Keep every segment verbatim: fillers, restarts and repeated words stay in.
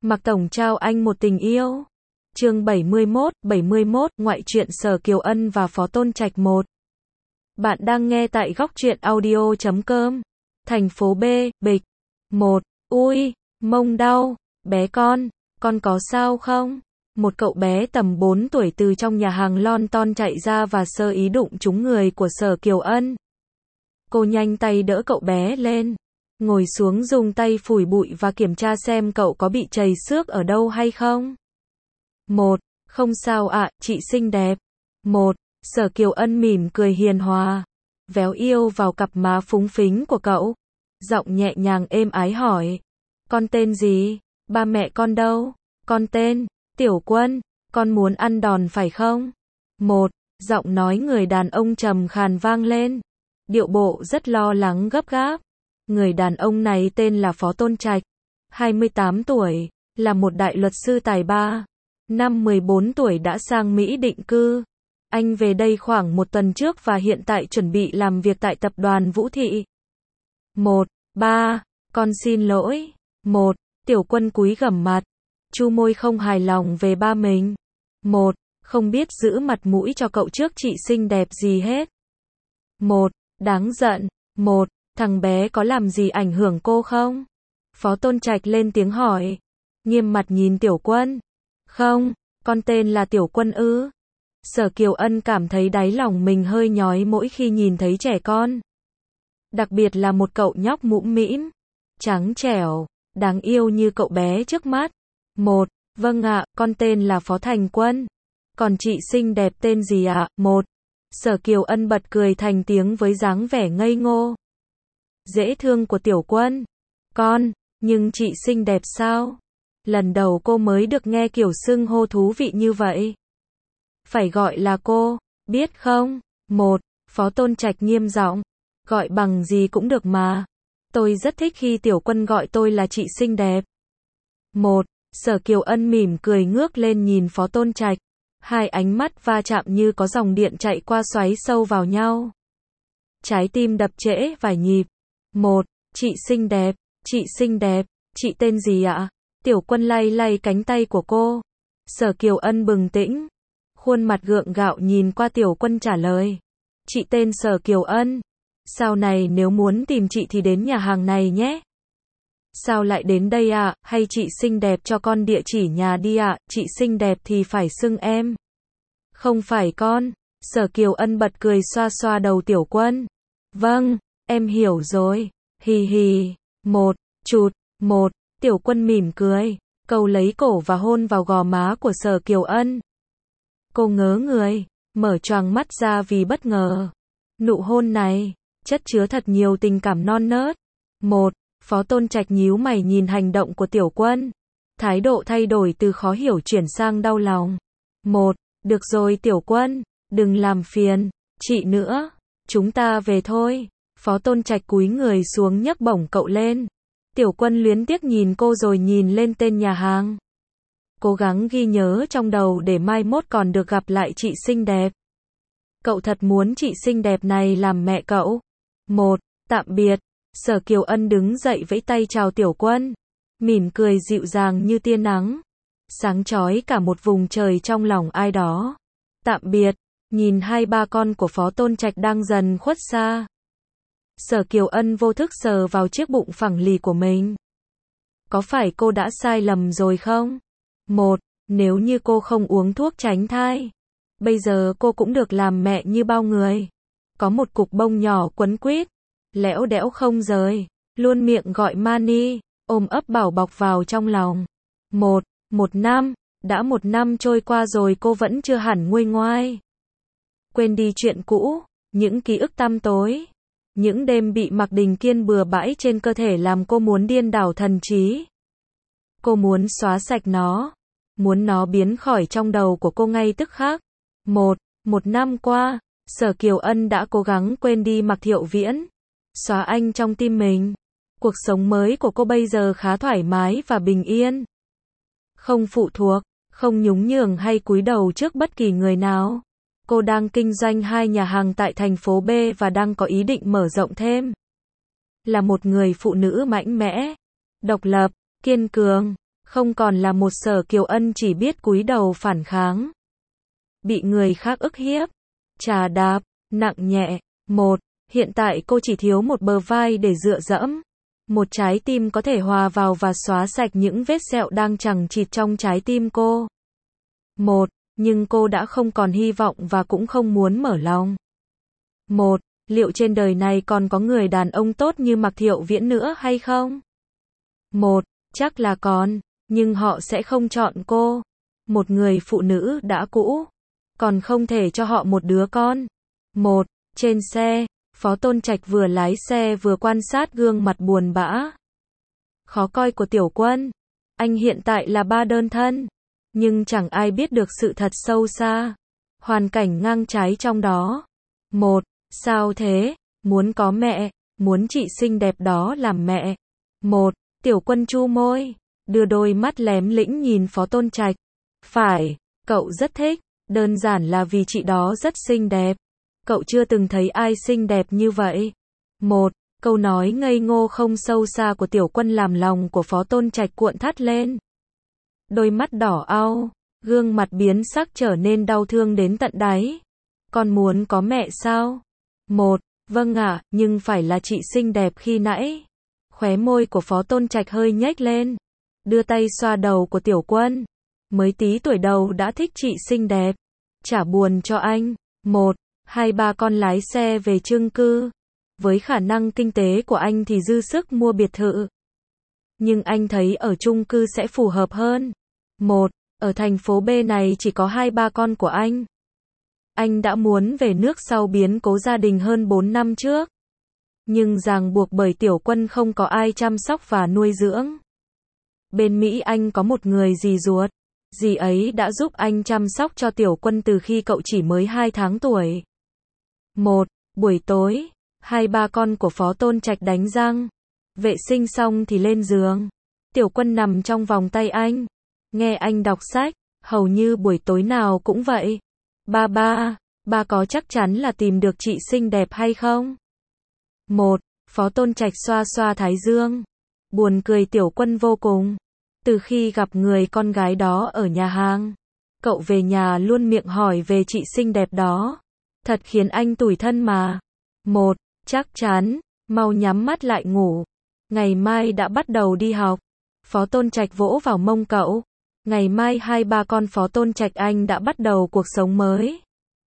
Mạc Tổng trao anh một tình yêu. Chương bảy mươi mốt, bảy mươi mốt, ngoại truyện Sở Kiều Ân và Phó Tôn Trạch một. Bạn đang nghe tại góc truyện audio chấm com. Thành phố B, Bịch. một. Ui, mông đau, bé con, con có sao không? Một cậu bé tầm bốn tuổi từ trong nhà hàng lon ton chạy ra và sơ ý đụng trúng người của Sở Kiều Ân. Cô nhanh tay đỡ cậu bé lên, ngồi xuống dùng tay phủi bụi và kiểm tra xem cậu có bị trầy xước ở đâu hay không. một. Không sao ạ, chị xinh đẹp. một. Sở Kiều Ân mỉm cười hiền hòa, véo yêu vào cặp má phúng phính của cậu. Giọng nhẹ nhàng êm ái hỏi. Con tên gì? Ba mẹ con đâu? Con tên Tiểu Quân. Con muốn ăn đòn phải không? một. Giọng nói người đàn ông trầm khàn vang lên, điệu bộ rất lo lắng gấp gáp. Người đàn ông này tên là Phó Tôn Trạch, hai mươi tám tuổi, là một đại luật sư tài ba. Năm mười bốn tuổi đã sang Mỹ định cư. Anh về đây khoảng một tuần trước và hiện tại chuẩn bị làm việc tại tập đoàn Vũ Thị. một. Ba. Con xin lỗi. một. Tiểu Quân cúi gằm mặt, chu môi không hài lòng về ba mình. một. Không biết giữ mặt mũi cho cậu trước chị xinh đẹp gì hết. một. Đáng giận. một. Thằng bé có làm gì ảnh hưởng cô không? Phó Tôn Trạch lên tiếng hỏi, nghiêm mặt nhìn Tiểu Quân. Không, con tên là Tiểu Quân ư? Sở Kiều Ân cảm thấy đáy lòng mình hơi nhói mỗi khi nhìn thấy trẻ con. Đặc biệt là một cậu nhóc mũm mĩm, trắng trẻo, đáng yêu như cậu bé trước mắt. một. Vâng ạ, con tên là Phó Thành Quân. Còn chị xinh đẹp tên gì ạ? một. Sở Kiều Ân bật cười thành tiếng với dáng vẻ ngây ngô, dễ thương của Tiểu Quân. Con, nhưng chị xinh đẹp sao? Lần đầu cô mới được nghe kiểu xưng hô thú vị như vậy. Phải gọi là cô, biết không? một. Phó Tôn Trạch nghiêm giọng, gọi bằng gì cũng được mà. Tôi rất thích khi Tiểu Quân gọi tôi là chị xinh đẹp. một. Sở Kiều Ân mỉm cười ngước lên nhìn Phó Tôn Trạch. Hai ánh mắt va chạm như có dòng điện chạy qua xoáy sâu vào nhau. Trái tim đập trễ vài nhịp. một. Chị xinh đẹp, chị xinh đẹp, chị tên gì ạ? Tiểu Quân lay lay cánh tay của cô. Sở Kiều Ân bừng tỉnh, khuôn mặt gượng gạo nhìn qua Tiểu Quân trả lời. Chị tên Sở Kiều Ân. Sau này nếu muốn tìm chị thì đến nhà hàng này nhé. Sao lại đến đây ạ? Hay chị xinh đẹp cho con địa chỉ nhà đi ạ? Chị xinh đẹp thì phải xưng em. Không phải con. Sở Kiều Ân bật cười xoa xoa đầu Tiểu Quân. Vâng, em hiểu rồi. Hì hì. một. Chụt. một. Tiểu Quân mỉm cười, câu lấy cổ và hôn vào gò má của Sở Kiều Ân. Cô ngớ người, mở choàng mắt ra vì bất ngờ. Nụ hôn này, chất chứa thật nhiều tình cảm non nớt. một. Phó Tôn Trạch nhíu mày nhìn hành động của Tiểu Quân. Thái độ thay đổi từ khó hiểu chuyển sang đau lòng. một. Được rồi Tiểu Quân, đừng làm phiền chị nữa. Chúng ta về thôi. Phó Tôn Trạch cúi người xuống nhấc bổng cậu lên. Tiểu Quân luyến tiếc nhìn cô rồi nhìn lên tên nhà hàng. Cố gắng ghi nhớ trong đầu để mai mốt còn được gặp lại chị xinh đẹp. Cậu thật muốn chị xinh đẹp này làm mẹ cậu. một. Tạm biệt. Sở Kiều Ân đứng dậy vẫy tay chào Tiểu Quân, mỉm cười dịu dàng như tia nắng, sáng chói cả một vùng trời trong lòng ai đó. Tạm biệt. Nhìn hai ba con của Phó Tôn Trạch đang dần khuất xa, Sở Kiều Ân vô thức sờ vào chiếc bụng phẳng lì của mình. Có phải cô đã sai lầm rồi không? một. Nếu như cô không uống thuốc tránh thai, bây giờ cô cũng được làm mẹ như bao người. Có một cục bông nhỏ quấn quýt, lẽo đẽo không rời, luôn miệng gọi Mani, ôm ấp bảo bọc vào trong lòng. một. Một năm, đã một năm trôi qua rồi cô vẫn chưa hẳn nguôi ngoai. Quên đi chuyện cũ, những ký ức tăm tối, những đêm bị Mạc Đình Kiên bừa bãi trên cơ thể làm cô muốn điên đảo thần trí. Cô muốn xóa sạch nó, muốn nó biến khỏi trong đầu của cô ngay tức khắc. một. Một năm qua, Sở Kiều Ân đã cố gắng quên đi Mạc Thiệu Viễn, xóa anh trong tim mình. Cuộc sống mới của cô bây giờ khá thoải mái và bình yên. Không phụ thuộc, không nhún nhường hay cúi đầu trước bất kỳ người nào. Cô đang kinh doanh hai nhà hàng tại thành phố B và đang có ý định mở rộng thêm. Là một người phụ nữ mạnh mẽ, độc lập, kiên cường, Không còn là một Sở Kiều Ân chỉ biết cúi đầu phản kháng. Bị người khác ức hiếp, trà đạp, nặng nhẹ. Một, hiện tại cô chỉ thiếu một bờ vai để dựa dẫm. Một trái tim có thể hòa vào và xóa sạch những vết sẹo đang chằng chịt trong trái tim cô. Một, nhưng cô đã không còn hy vọng và cũng không muốn mở lòng. Một, liệu trên đời này còn có người đàn ông tốt như Mạc Thiệu Viễn nữa hay không? Một, chắc là còn, nhưng họ sẽ không chọn cô. Một người phụ nữ đã cũ, còn không thể cho họ một đứa con. Một, trên xe, Phó Tôn Trạch vừa lái xe vừa quan sát gương mặt buồn bã, khó coi của Tiểu Quân. Anh hiện tại là ba đơn thân, nhưng chẳng ai biết được sự thật sâu xa, hoàn cảnh ngang trái trong đó. Một, sao thế? Muốn có mẹ, muốn chị xinh đẹp đó làm mẹ. Một, Tiểu Quân chu môi, đưa đôi mắt lém lĩnh nhìn Phó Tôn Trạch. Phải, cậu rất thích, đơn giản là vì chị đó rất xinh đẹp. Cậu chưa từng thấy ai xinh đẹp như vậy. Một, câu nói ngây ngô không sâu xa của Tiểu Quân làm lòng của Phó Tôn Trạch cuộn thắt lên. Đôi mắt đỏ au, gương mặt biến sắc trở nên đau thương đến tận đáy. Con muốn có mẹ sao? Một, vâng ạ, nhưng phải là chị xinh đẹp khi nãy. Khóe môi của Phó Tôn Trạch hơi nhếch lên, đưa tay xoa đầu của Tiểu Quân. Mới tí tuổi đầu đã thích chị xinh đẹp. Chả buồn cho anh. Một, hai ba con lái xe về chung cư. Với khả năng kinh tế của anh thì dư sức mua biệt thự. Nhưng anh thấy ở chung cư sẽ phù hợp hơn. Một, ở thành phố B này chỉ có hai ba con của anh. Anh đã muốn về nước sau biến cố gia đình hơn bốn năm trước. Nhưng ràng buộc bởi Tiểu Quân không có ai chăm sóc và nuôi dưỡng. Bên Mỹ anh có một người dì ruột. Dì ấy đã giúp anh chăm sóc cho Tiểu Quân từ khi cậu chỉ mới hai tháng tuổi. Một, buổi tối, hai ba con của Phó Tôn Trạch đánh răng. Vệ sinh xong thì lên giường. Tiểu Quân nằm trong vòng tay anh. Nghe anh đọc sách, hầu như buổi tối nào cũng vậy. Ba ba, ba có chắc chắn là tìm được chị xinh đẹp hay không? Một, Phó Tôn Trạch xoa xoa thái dương. Buồn cười Tiểu Quân vô cùng. Từ khi gặp người con gái đó ở nhà hàng, cậu về nhà luôn miệng hỏi về chị xinh đẹp đó. Thật khiến anh tủi thân mà. Một, chắc chắn, mau nhắm mắt lại ngủ. Ngày mai đã bắt đầu đi học. Phó Tôn Trạch vỗ vào mông cậu. Ngày mai hai ba con Phó Tôn Trạch anh đã bắt đầu cuộc sống mới.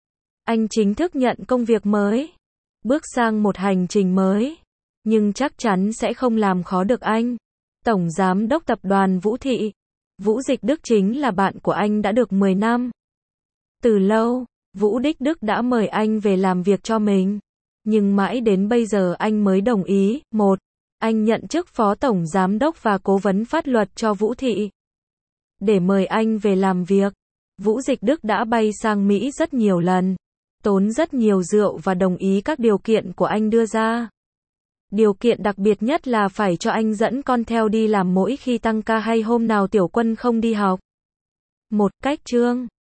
Anh chính thức nhận công việc mới. Bước sang một hành trình mới. Nhưng chắc chắn sẽ không làm khó được anh. Tổng Giám đốc Tập đoàn Vũ Thị, Vũ Dịch Đức chính là bạn của anh đã được mười năm. Từ lâu, Vũ Đích Đức đã mời anh về làm việc cho mình. Nhưng mãi đến bây giờ anh mới đồng ý. Một, anh nhận chức Phó Tổng Giám đốc và Cố vấn pháp luật cho Vũ Thị. Để mời anh về làm việc, Vũ Dịch Đức đã bay sang Mỹ rất nhiều lần, tốn rất nhiều rượu và đồng ý các điều kiện của anh đưa ra. Điều kiện đặc biệt nhất là phải cho anh dẫn con theo đi làm mỗi khi tăng ca hay hôm nào Tiểu Quân không đi học. Một cách trương.